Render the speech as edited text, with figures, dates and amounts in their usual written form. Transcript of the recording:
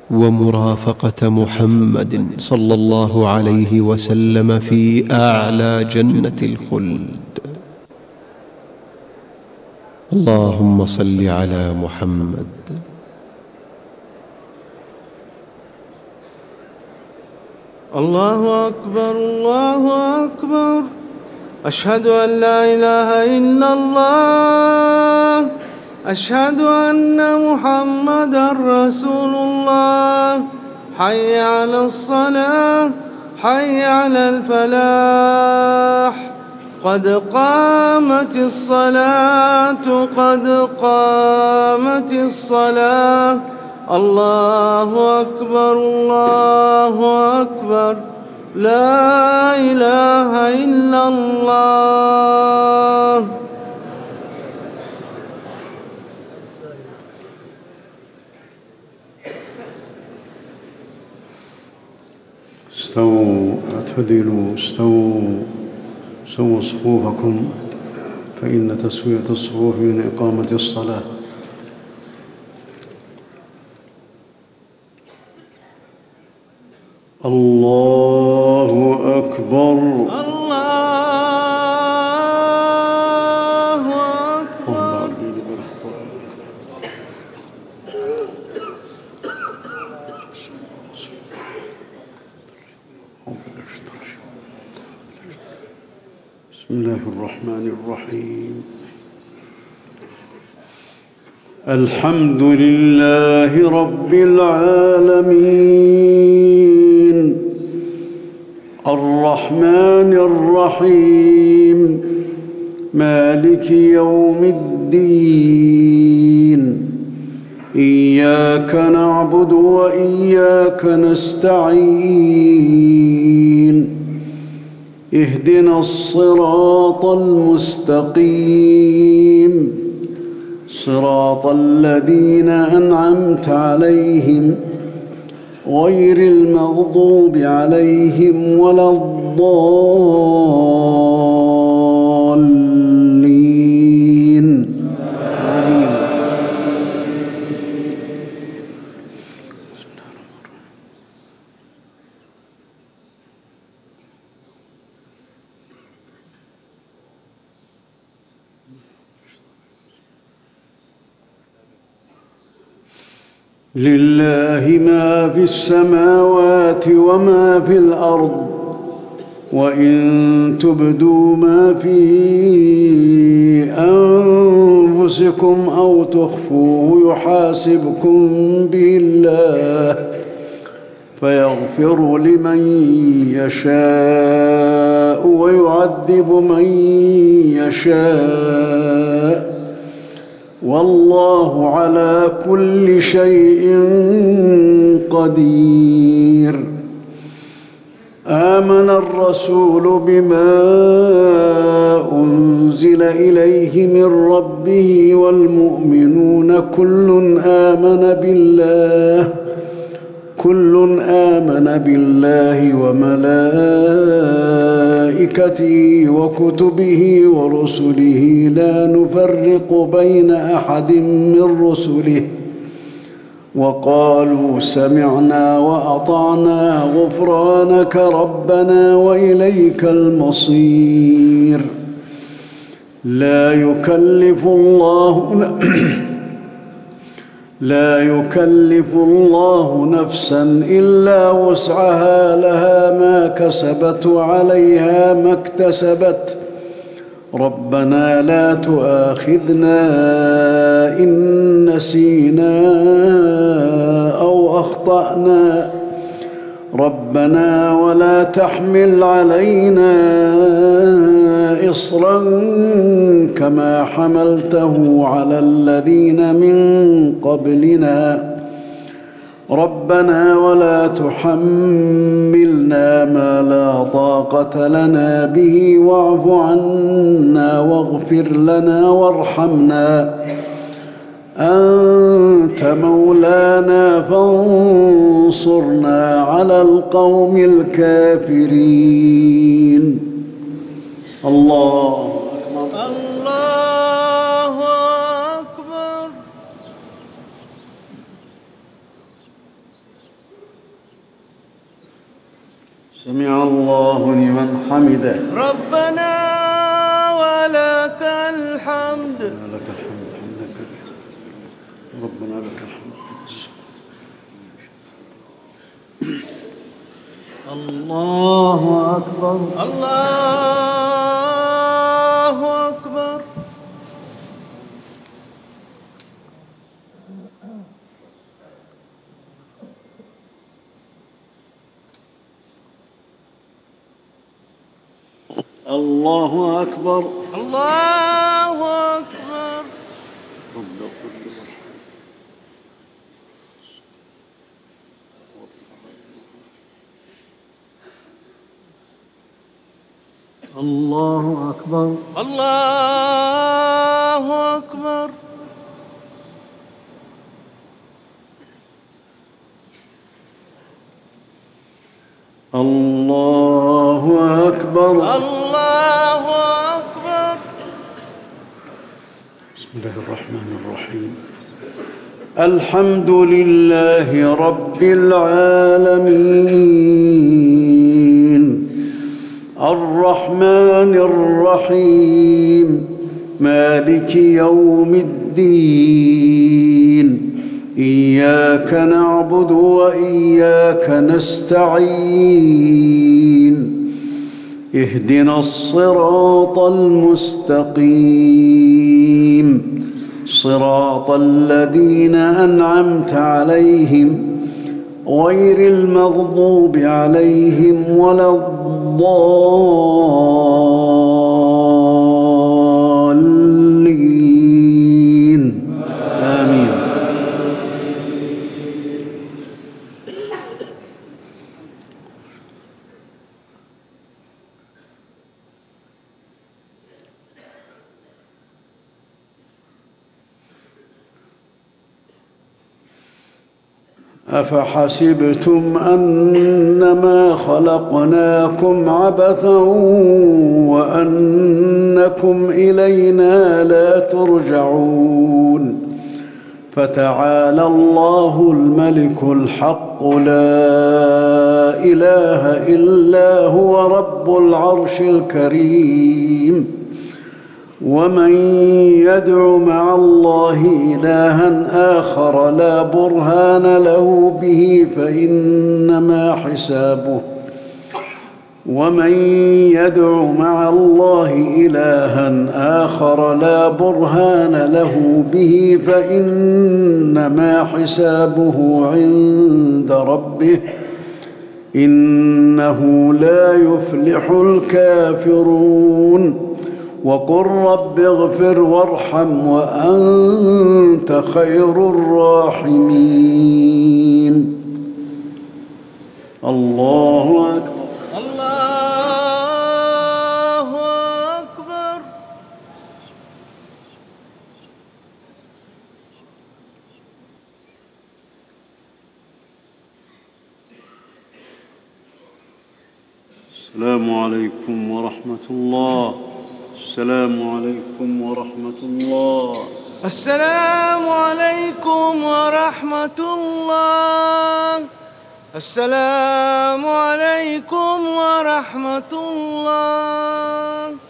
ومرافقة محمد صلى الله عليه وسلم في أعلى جنة الخلد. اللهم صل على محمد. الله أكبر الله أكبر، أشهد أن لا إله إلا الله، أشهد أن محمدًا رسول الله. حي على الصلاة، حي على الفلاح، قد قامت الصلاة، قد قامت الصلاة. الله أكبر الله أكبر، لا إله إلا الله. استووا اعتدلوا، سووا صفوفكم، فإن تسوية الصفوف من إقامة الصلاة. الله أكبر الله أكبر. بسم الله الرحمن الرحيم. الحمد لله رب العالمين، الرحمن الرحيم، مالك يوم الدين. إياك نعبد وإياك نستعين، اهدنا الصراط المستقيم، صراط الذين أنعمت عليهم غير المغضوب عليهم ولا الضالين. آمين. لله ما في السماوات وما في الأرض، وإن تبدوا ما في أنفسكم أو تخفوه يحاسبكم به الله، فيغفر لمن يشاء ويعذب من يشاء، والله على كل شيء قدير. آمن الرسول بما أنزل إليه من ربه والمؤمنون، كل آمن بالله وملائكته وكتبه ورسله، لا نفرق بين أحد من رسله، وقالوا سمعنا وأطعنا غفرانك ربنا وإليك المصير. لا يكلف الله نفسا إلا وسعها، لها ما كسبت وعليها ما اكتسبت. ربنا لا تؤاخذنا إن نسينا أو أخطأنا، ربنا ولا تحمل علينا إصرا كما حملته على الذين من قبلنا، ربنا ولا تحملنا ما لا طاقة لنا به، واعف عنا واغفر لنا وارحمنا، أنت مولانا فانصرنا على القوم الكافرين. الله أكبر الله أكبر. سمع الله لمن حمده. ربنا ولك الحمد. لك الحمد حمدا كثيرا. ربنا لك الحمد. الله أكبر. الله أكبر. الله أكبر. الله أكبر. رب اغفر لي وارحمني. الله أكبر. الله أكبر. الله أكبر. الله أكبر. بسم الله الرحمن الرحيم. الحمد لله رب العالمين الرحمن الرحيم مالك يوم الدين إياك نعبد وإياك نستعين اهدنا الصراط المستقيم صراط الذين أنعمت عليهم غير المغضوب عليهم ولا الضالين آمين. أفحسبتم أنما خلقناكم عبثا وأنكم إلينا لا ترجعون فتعالى الله الملك الحق لا إله إلا هو رب العرش الكريم. ومن يدع مع الله إلها آخر لا برهان له به فإنما حسابه ومن يدع مع الله إلها آخر لا برهان له به فإنما حسابه عند ربه إنه لا يفلح الكافرون. وقل رب اغفر وارحم وأنت خير الراحمين. الله أكبر. الله أكبر. السلام عليكم ورحمة الله. السلام عليكم ورحمة الله. السلام عليكم ورحمة الله. السلام عليكم ورحمة الله.